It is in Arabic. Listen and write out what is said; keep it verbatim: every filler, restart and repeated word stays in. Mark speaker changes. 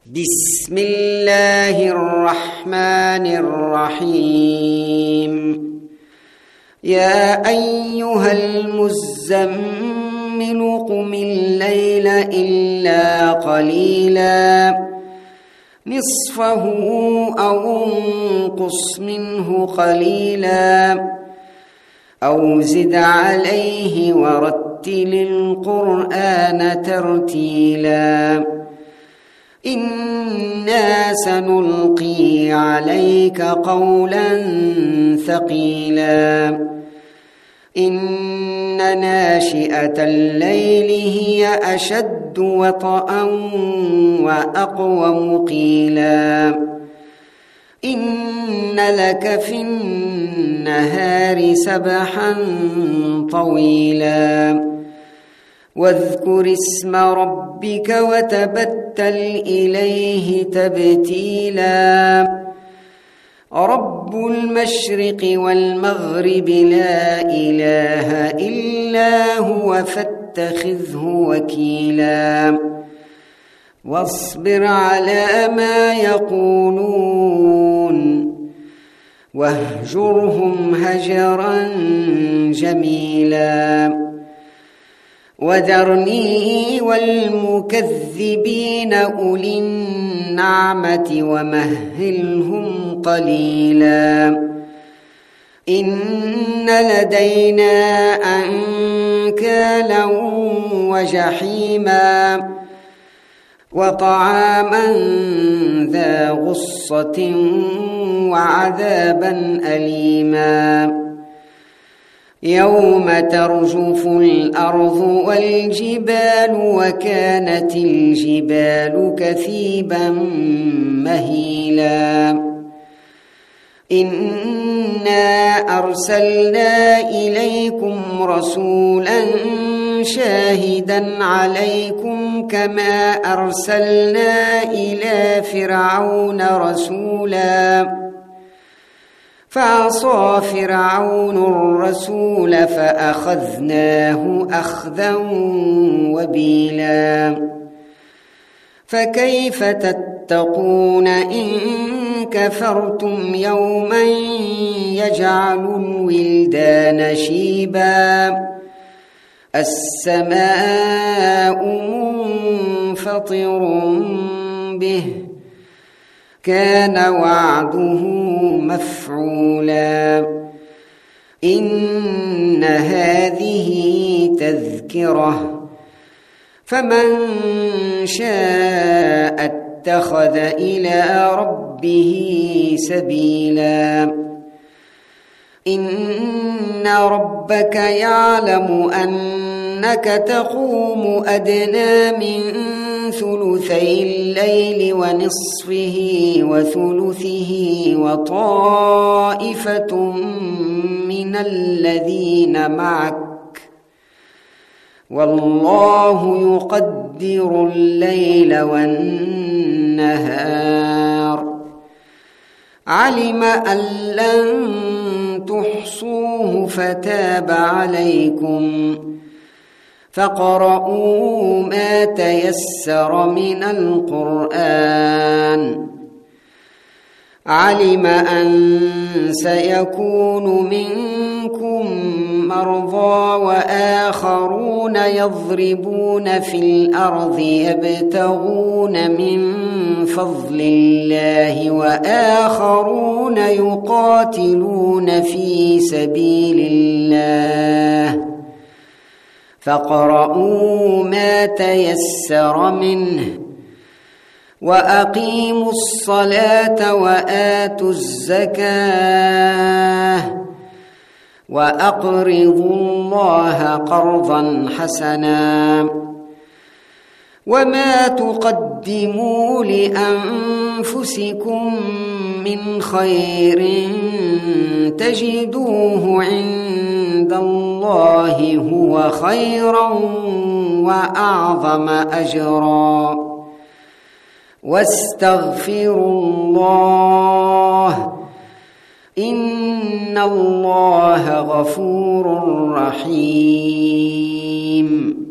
Speaker 1: بسم الله الرحمن الرحيم يا أيها المزمل قم الليل إلا قليلا نصفه أو انقص منه قليلا أو زد عليه ورتل القرآن ترتيلا إنا سنلقي عليك قولا ثقيلا إن ناشئة الليل هي أشد وطئا وأقوم قيلا إن لك في النهار سبحا طويلا واذكر اسم ربك وتبتل إليه تبتيلا رب المشرق والمغرب لا إله إلا هو فاتخذه وكيلا واصبر على ما يقولون واهجرهم هجرا جميلا وذرني والمكذبين أولي النعمة ومهلهم قليلا إن لدينا أنكالا وجحيما وطعاما ذا غصة وعذابا أليما يوم ترجف الأرض والجبال وكانت الجبال كثيبا مهيلا إنا أرسلنا إليكم رسولا شاهدا عليكم كما أرسلنا إلى فرعون رسولا فعصى فرعون الرسول فأخذناه أخذا وبيلا فكيف تتقون إن كفرتم يوما يجعل الولدان شيبا السماء منفطر به كان وعده مفعولا إن هذه تذكرة فمن شاء اتخذ إلى ربه سبيلا إن ربك يعلم أنك تقوم أدنى من ثلثي الليل ونصفه وثلثه وطائفة من الذين معك والله يقدر الليل والنهار علم أن لن تحصوه فتاب عليكم فاقرؤوا ما تيسر من القرآن علم أن سيكون منكم مرضى وآخرون يضربون في الأرض يبتغون من فضل الله وآخرون يقاتلون في سبيل الله فاقرؤوا ما تيسر منه وأقيموا الصلاة وآتوا الزكاة وأقرضوا الله قرضا حسنا وما تقدموا لأنفسكم من خير تجدوه عند الله هو خيرا وأعظم أجرا واستغفروا الله إن الله غفور رحيم.